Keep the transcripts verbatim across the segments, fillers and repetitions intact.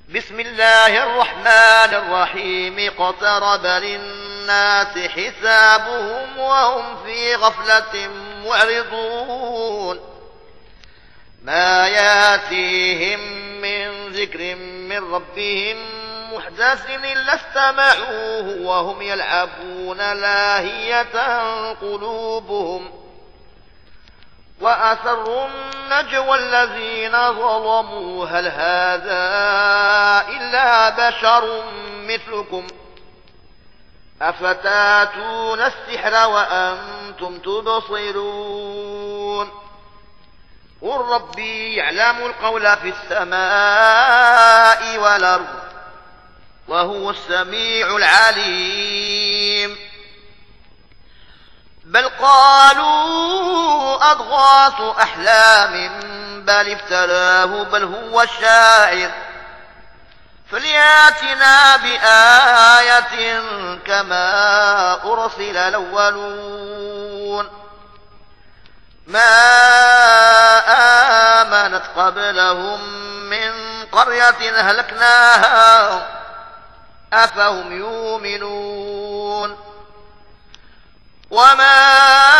بسم الله الرحمن الرحيم اقترب للناس حسابهم وهم في غفلة معرضون ما ياتيهم من ذكر من ربهم محدث إلا استمعوه وهم يلعبون لاهية قلوبهم وأسروا النجوى الذين ظلموا هل هذا إلا بشر مثلكم أفتاتون السحر وأنتم تبصرون قل ربي يعلم القول في السماء والأرض وهو السميع العليم بل قالوا أضغاث أحلام بل افتراه بل هو شاعر فلياتنا بآية كما أرسل الأولون ما آمنت قبلهم من قرية هلكناها أفهم يؤمنون وما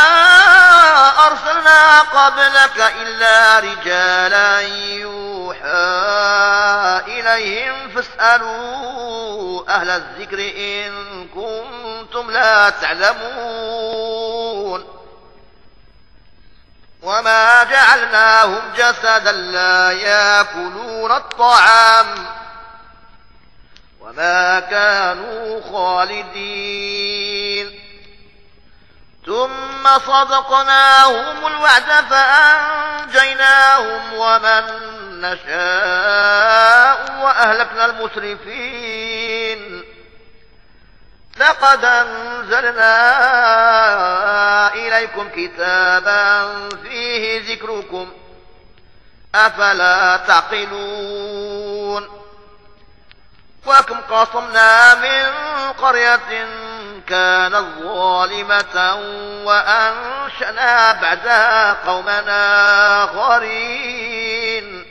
أرسلنا قبلك إلا رجالا يوحى إليهم فاسألوا أهل الذكر إن كنتم لا تعلمون وما جعلناهم جسدا لا يأكلون الطعام وما كانوا خالدين ثم صدقناهم الوعد فأنجيناهم ومن نشاء وأهلكنا المسرفين لقد أنزلنا إليكم كتابا فيه ذكركم أفلا تعقلون وكم قصمنا من قرية كانت ظالمة وأنشأنا بعدها قومنا آخرين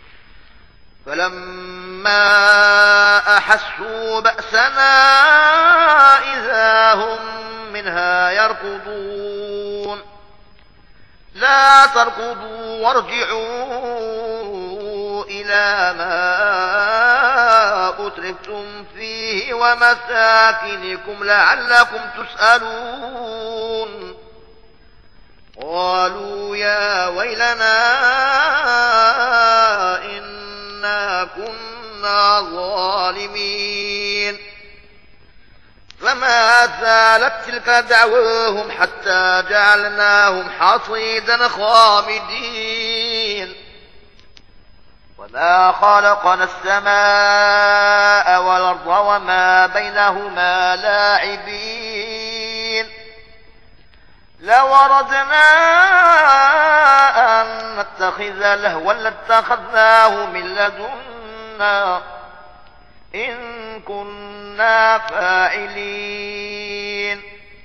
فلما أحسوا بأسنا إذا هم منها يركضون لا تركضوا وارجعوا إلى ما أترفتم فيه ومساكنكم لعلكم تسألون قالوا يا ويلنا إنا كنا ظالمين فما زالت تلك دعواهم حتى جعلناهم حصيدا خامدين وما خلقنا السماء والأرض وما بينهما لاعبين لو أردنا أن نتخذ لهوا لاتخذناه من لدنا إن كنا فاعلين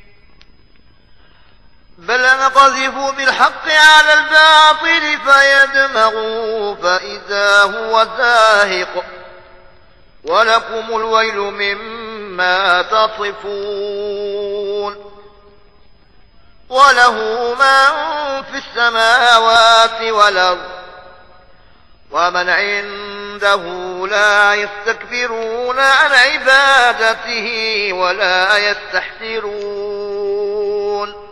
بل نقذف بالحق على الباطل فيدمغه فإذا هو زاهق ولكم الويل مما تصفون وله من في السماوات والأرض ومن عنده لا يستكبرون عن عبادته ولا يستحسرون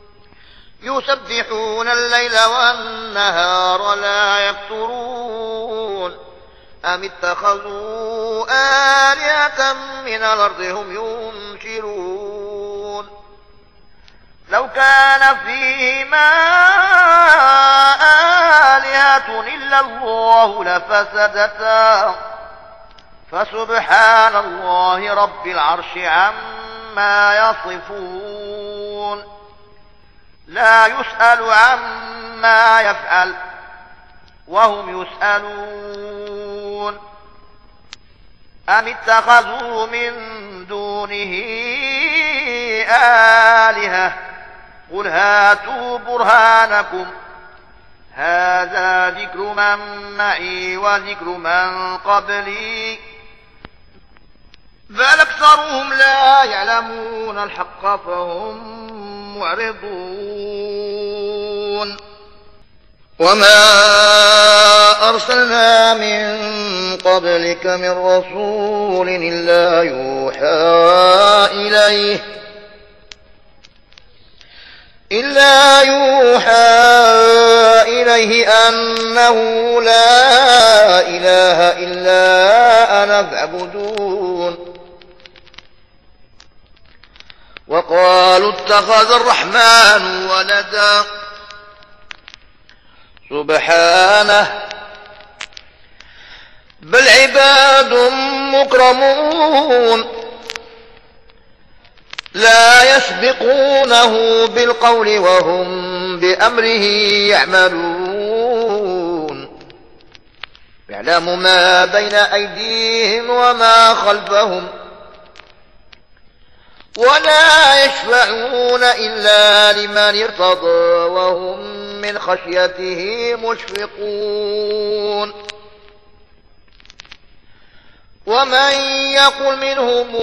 يسبحون الليل والنهار لا يفترون أم اتخذوا آلهة من الأرض هم ينشرون لو كان فيهما آلهة إلا الله لفسدتا فسبحان الله رب العرش عما يصفون لا يسأل عما يفعل وهم يسألون أم اتخذوا من دونه آلهة قل هاتوا برهانكم هذا ذكر من معي وذكر من قبلي بل أكثرهم لا يعلمون الحق فهم معرضون وما أرسلنا من قبلك من رسول إلا يوحى إليه إلا يوحى إليه أنه لا إله إلا أنا فاعبدون وقالوا اتخذ الرحمن ولدا سبحانه بل عباد مكرمون لا يسبقونه بالقول وهم بأمره يعملون يعلم ما بين أيديهم وما خلفهم ولا يشفعون إلا لمن ارتضى وهم من خشيته مشفقون ومن يقل منهم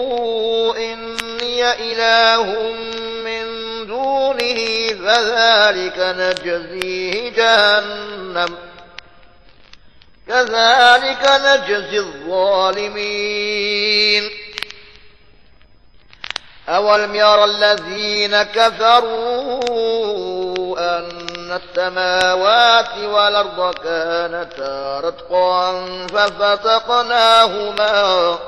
إني إله من دونه فذلك نجزيه جهنم كذلك نجزي الظالمين أولم يرى الذين كفروا أن السماوات والأرض كانتا رتقا ففتقناهما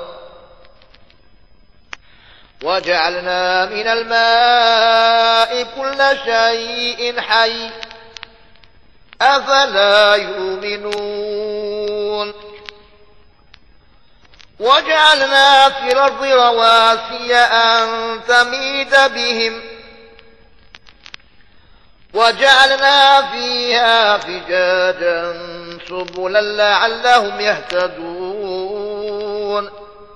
وجعلنا من الماء كل شيء حي أفلا يؤمنون وجعلنا في الأرض رواسي أن تميد بهم وجعلنا فيها فجاجا سبلا لعلهم يهتدون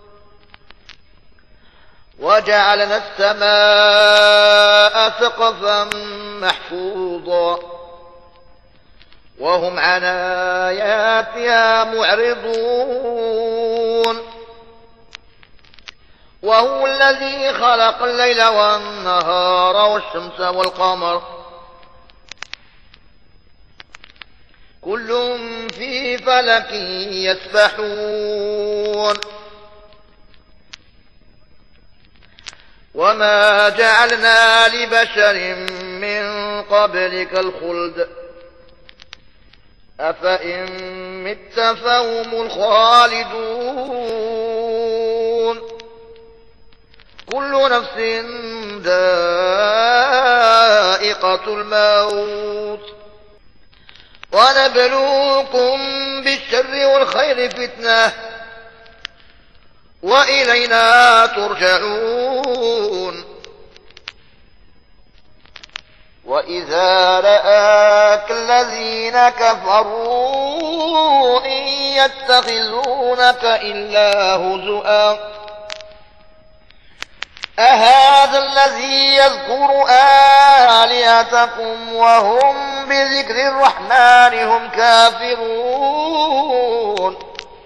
وجعلنا السماء سقفا محفوظا وهم عن آياتها معرضون وهو الذي خلق الليل والنهار والشمس والقمر كل في فلك يسبحون وما جعلنا لبشر من قبلك الخلد أفإن مت فهم الخالدون كل نفس ذائقة الموت ونبلوكم بالشر والخير فتنة وإلينا ترجعون وإذا رآك الذين كفروا إن يتخذونك إلا هزؤا أهذا الذي يذكر آلهتكم وهم بذكر الرحمن هم كافرون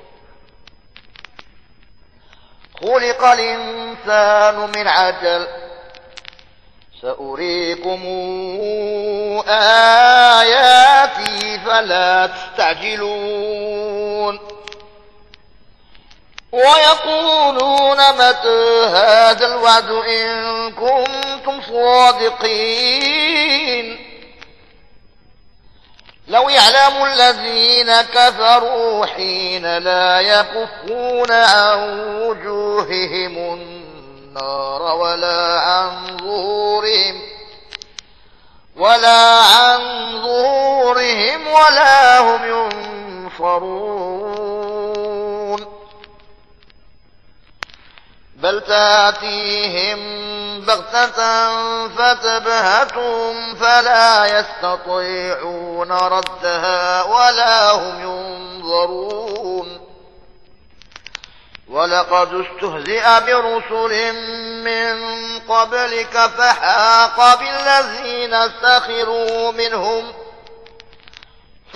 خلق الإنسان من عجل سأريكم آياتي فلا تستعجلون ويقولون متى هذا الوعد إن كنتم صادقين لو يعلم الذين كفروا حين لا يكفون عن وجوههم النار ولا عن ظهورهم ولا عن ظهورهم ولا هم ينصرون بل تأتيهم بغتة فتبهتهم فلا يستطيعون ردها ولا هم ينظرون ولقد استهزئ برسل من قبلك فحاق بالذين سخروا منهم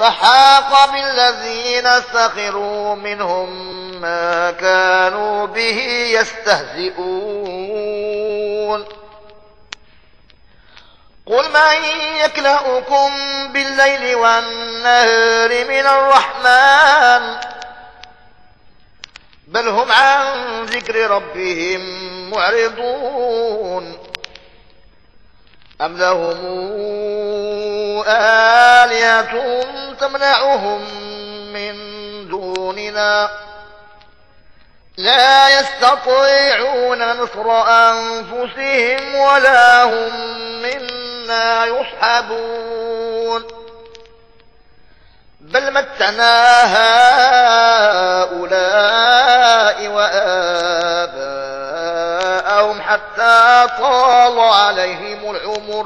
فحاق بالذين سخروا منهم ما كانوا به يستهزئون قل من يكلؤكم بالليل والنهار من الرحمن بل هم عن ذكر ربهم معرضون أم لهم آلهة تمنعهم من دوننا لا يستطيعون نصر أنفسهم ولا هم منا يصحبون بل متنا هؤلاء وآباءهم حتى طال عليهم العمر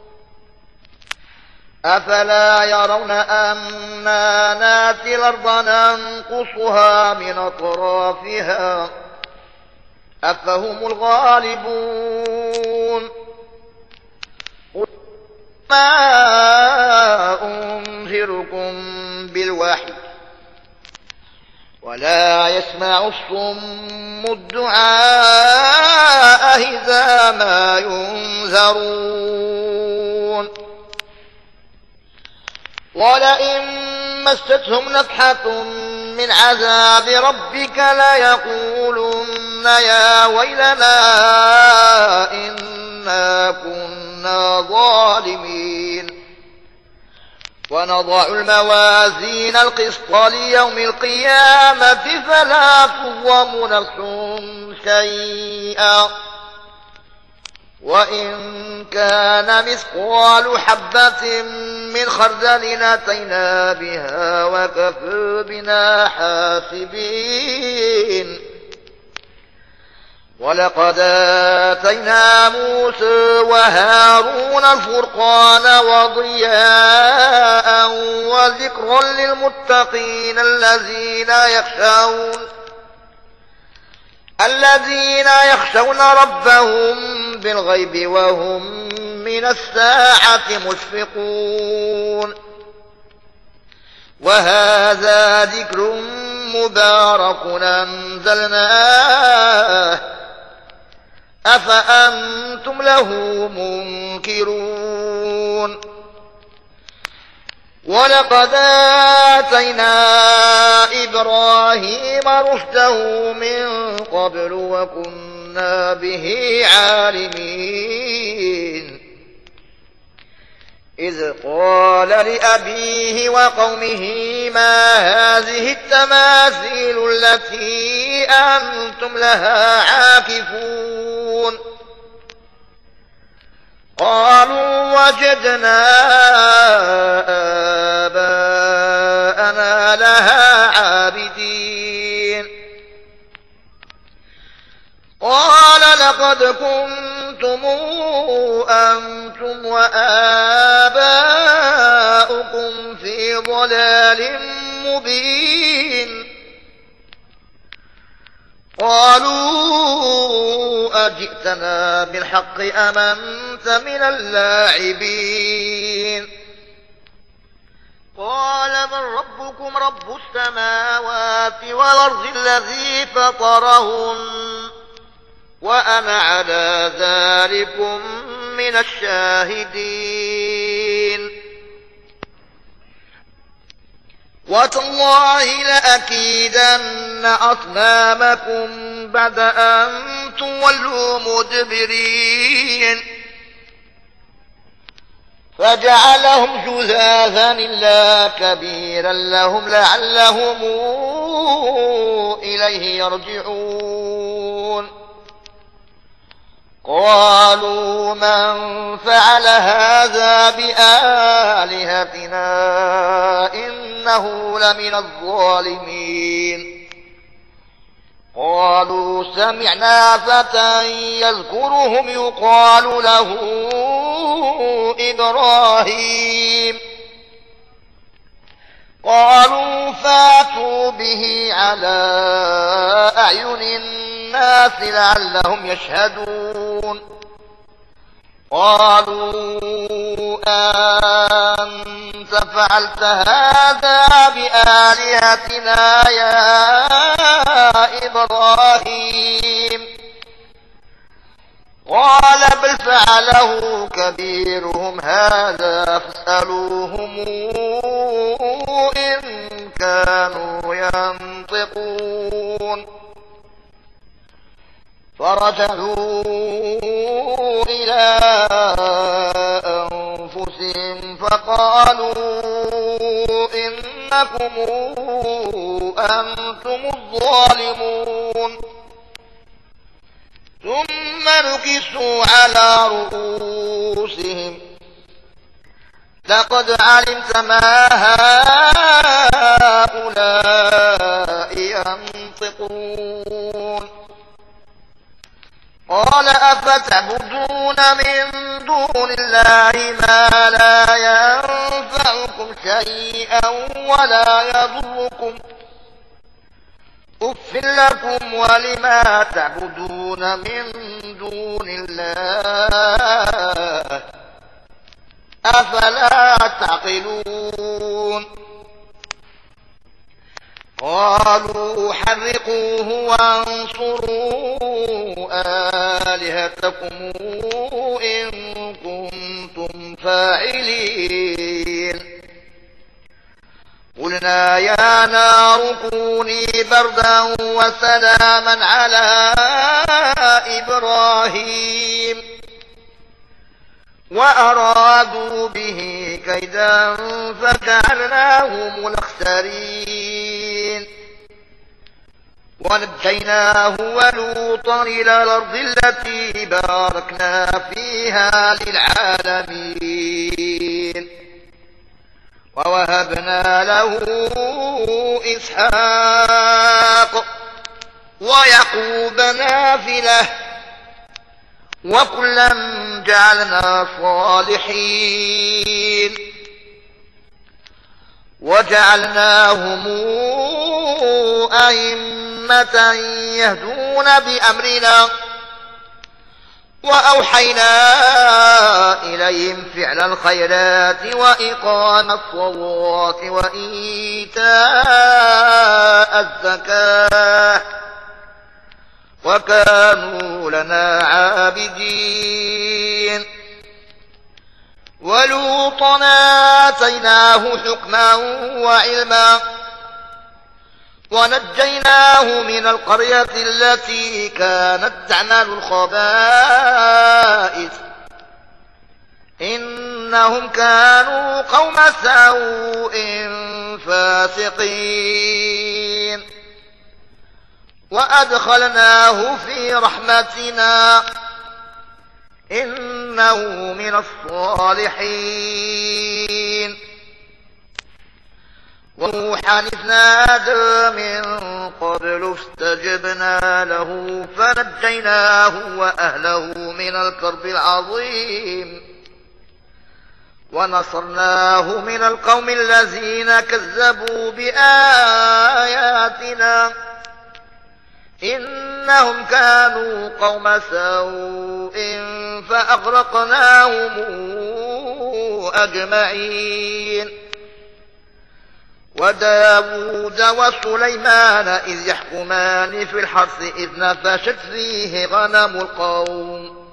أفلا يرون أنا ناتي الأرض ننقصها من أطرافها أفهم الغالبون ما أنذركم بالوحي ولا يسمع الصم الدعاء إذا ما ينذرون ولئن مستهم نفحة من عذاب ربك ليقولن يا ويلنا إنا كنا ظالمين ونضع الموازين القسط ليوم القيامة فلا تظلم نفس شيئا وإن كان مثقال حبة من خردل أتينا بها وكفى بنا حاسبين ولقد آتينا موسى وهارون الفرقان وضياء وذكرا للمتقين الذين يخشون الذين يخشون ربهم بالغيب وهم من الساعة مشفقون وهذا ذكر مبارك أنزلناه أفأنتم له منكرون ولقد آتينا إبراهيم رشده من قبل وكنا به عالمين إذ قال لأبيه وقومه ما هذه التماثيل التي أنتم لها عاكفون قالوا وجدنا آباءنا لها عابدين قال لقد كنتم أنتم وآباؤكم في ضلال مبين قالوا أجئتنا بالحق أم أنت من اللاعبين قال بل ربكم رب السماوات والأرض الذي فطرهن وأنا على ذلكم من الشاهدين وتالله لأكيدن أصنامكم بعد أن تولوا مدبرين فجعلهم جذاذا إلا كبيرا لهم لعلهم إليه يرجعون قالوا من فعل هذا بآلهتنا إنه لمن الظالمين قالوا سمعنا فتى يذكرهم يقال له إبراهيم قالوا فاتوا به على أعين الناس لعلهم يشهدون قالوا لولا أنت فعلت هذا بآلهتنا يا إبراهيم قال بل فعله كبيرهم هذا فاسألوهم إن كانوا ينطقون فرجعوا إلى أنفسهم فقالوا إنكم أنتم الظالمون ثم نكسوا على رؤوسهم لقد علمت ما هؤلاء ينطقون قال أفتعبدون من دون الله ما لا ينفعكم شيئا ولا يضركم أف لكم ولما تعبدون من دون الله أفلا تعقلون قالوا حرقوه وانصروا آلهتكم إن كنتم فاعلين قلنا يا نار كوني بردا وسلاما على إبراهيم وأرادوا به كيدا فجعلناهم الأخسرين ونجيناه ولوطا إلى الأرض التي باركنا فيها للعالمين ووهبنا له إسحاق ويعقوب نافلة وكلا جعلنا صالحين وجعلناهم أئمة يهدون بأمرنا وأوحينا إليهم فعل الخيرات وإقام الصلاة وإيتاء الزكاة وكانوا لنا عابدين ولوطا آتيناه حكما وعلما ونجيناه من القرية التي كانت تعمل الخبائث إنهم كانوا قوم سوء فاسقين وأدخلناه في رحمتنا إنه من الصالحين ونوحا إذ نادى من قبل فاستجبنا له فنجيناه وأهله من الكرب العظيم ونصرناه من القوم الذين كذبوا بآياتنا إنهم كانوا قوم سوء فأغرقناهم أجمعين وداود وسليمان إذ يحكمان في الحرث إذ نفشت فيه غنم القوم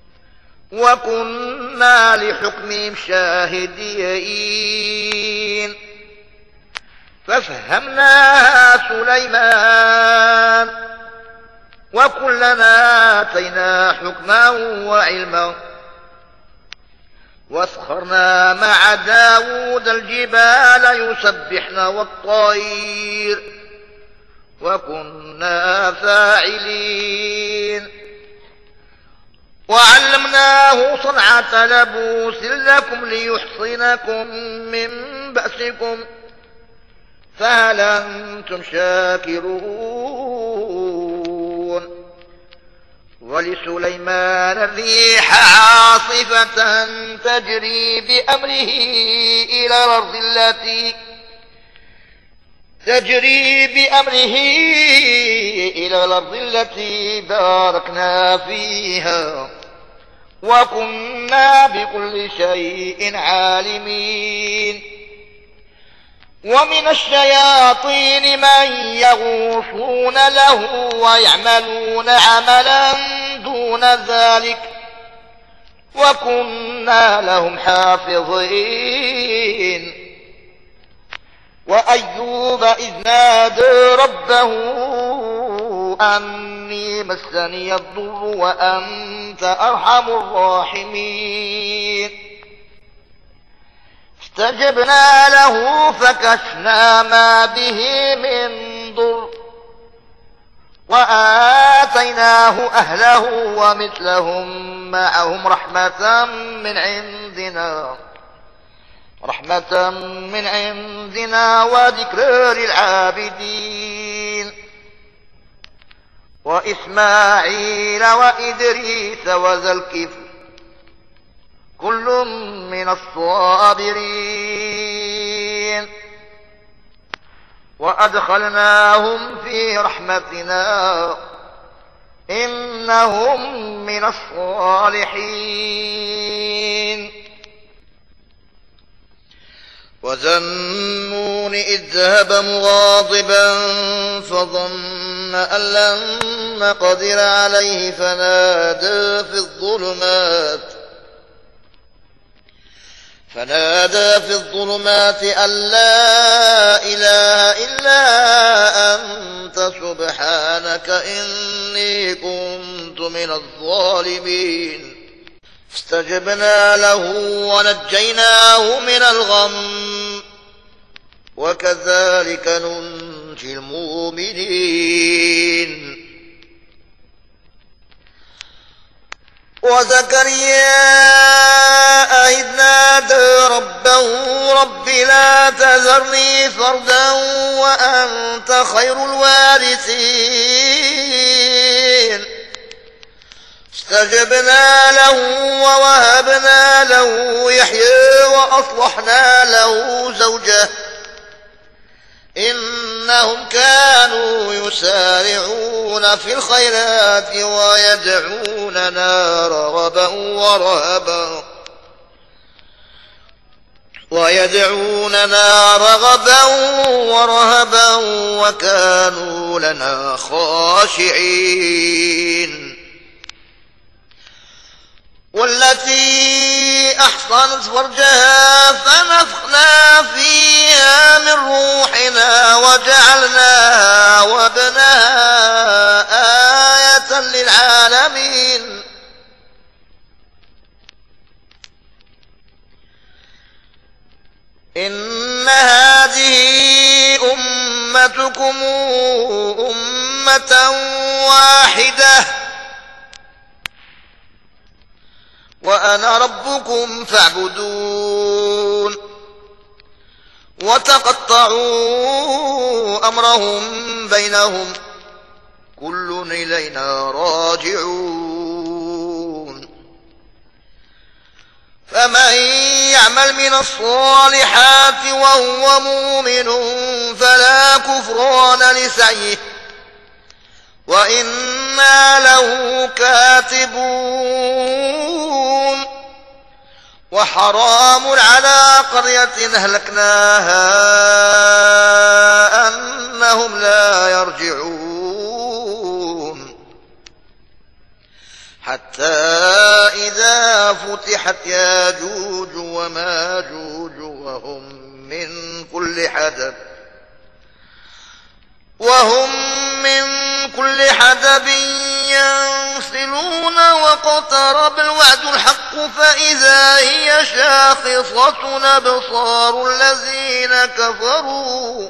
وكنا لحكمهم شاهدين ففهمناها سليمان وكلنا آتينا حكما وعلما واسخرنا مع داود الجبال يسبحن والطير وكنا فاعلين وعلمناه صنعة لبوس لكم ليحصنكم من بأسكم فهل أنتم شاكرون ولسليمان الريح عاصفة تجري بأمره إلى الأرض التي تجري بأمره إلى الأرض التي باركنا فيها وكنا بكل شيء عالمين. ومن الشياطين من يغوصون له ويعملون عملا دون ذلك وكنا لهم حافظين. وأيوب إذ نادى ربه أني مسني الضر وأنت أرحم الراحمين. استجبنا له فكشفنا ما به من ضر وآتيناه أهله ومثلهم معهم رحمة من عندنا رحمة من عندنا وذكر للعابدين. وإسماعيل وإدريس وذا الكفل كل من الصابرين وأدخلناهم في رحمتنا إنهم من الصالحين. وذا النون إذ ذهب مغاضبا فظن أن لن نقدر عليه فنادى في الظلمات فنادى في الظلمات أن لا إله إلا أنت سبحانك إني كنت من الظالمين. فاستجبنا له ونجيناه من الغم وكذلك ننجي المؤمنين. وزكريا إذ نادى ربه رب لا تذرني فردا وأنت خير الوارثين. استجبنا له ووهبنا له يحيى وأصلحنا له زوجه إنهم كانوا يسارعون في الخيرات ويدعوننا رغبا ورهبا ويدعوننا رغبا ورهبا وكانوا لنا خاشعين. والتي أحصنت فرجها فنفخنا فيها من روحنا وجعلناها وابنها آية للعالمين. إن هذه أمتكم أمة واحدة وأنا ربكم فاعبدون. وتقطعوا أمرهم بينهم كل إلينا راجعون. فمن يعمل من الصالحات وهو مؤمن فلا كفران لسعيه وإنا له كاتبون. وحرام على قرية أهلكناها أنهم لا يرجعون حتى إذا فتحت ياجوج وماجوج وهم من كل حدب وهم من كل حدب ينسلون واقترب الوعد الحق فإذا هي شاخصة أبصار الذين كفروا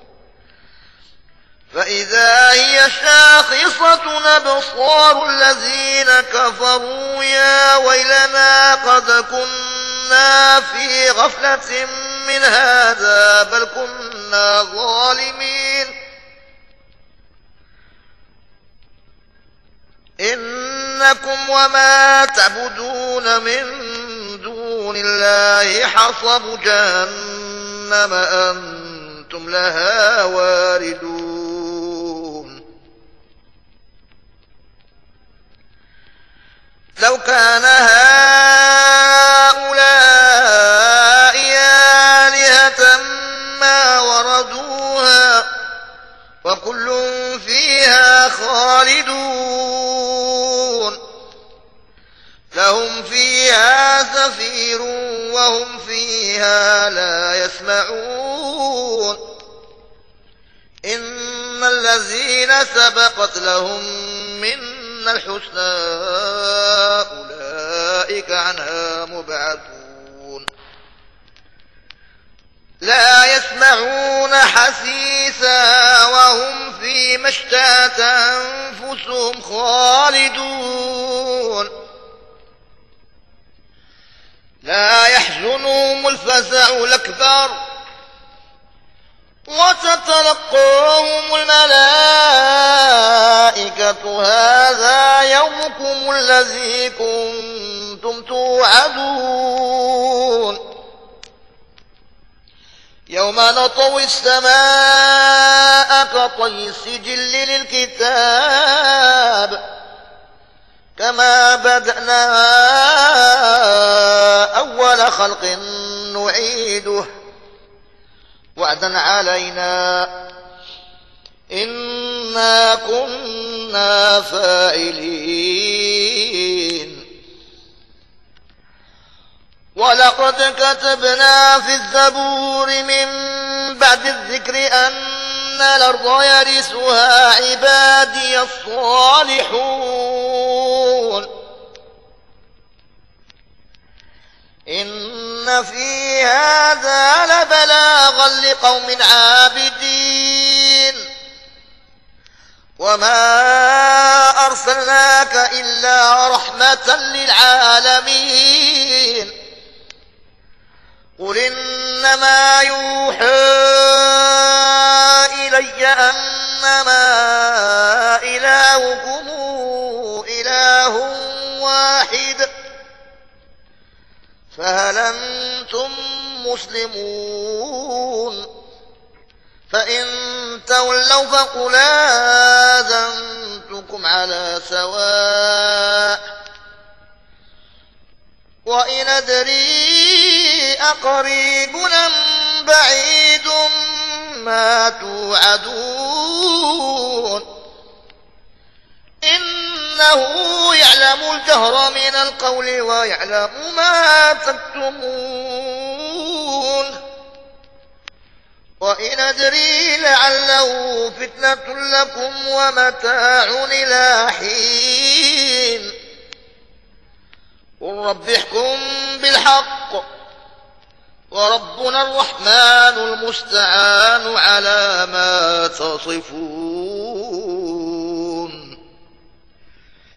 فإذا هي شاخصة أبصار الذين كفروا يا ويلنا قد كنا في غفلة من هذا بل كنا ظالمين. إنكم وما تعبدون من دون الله حصب جهنم أنتم لها واردون. لو كان هذا خالدون لهم فيها زفير وهم فيها لا يسمعون إن الذين سبقت لهم منا الحسنى أولئك عنها مبعدون لا يسمعون حسيسا وهم فيما اشتهت أنفسهم خالدون لا يحزنهم الفزع الأكبر وتتلقاهم الملائكة هذا يومكم الذي كنتم توعدون يوم نطوي السماء كطي السجل للكتاب كما بدأنا أول خلق نعيده وعدا علينا إنا كنا فاعلين ولقد كتبنا في الزبور من بعد الذكر أن الأرض يرثها عبادي الصالحون إن في هذا لبلاغا لقوم عابدين وما أرسلناك إلا رحمة للعالمين قل إنما يوحى إلي أنما إلهكم إله واحد فهل أنتم مسلمون فإن تولوا فقل آذنتكم على سواء وإن أدري أقريب أم بعيد ما توعدون إنه يعلم الجهر من القول ويعلم ما تكتمون وإن أدري لعله فتنة لكم ومتاع إلى حين قل رب احكم بالحق وربنا الرحمن المستعان على ما تصفون.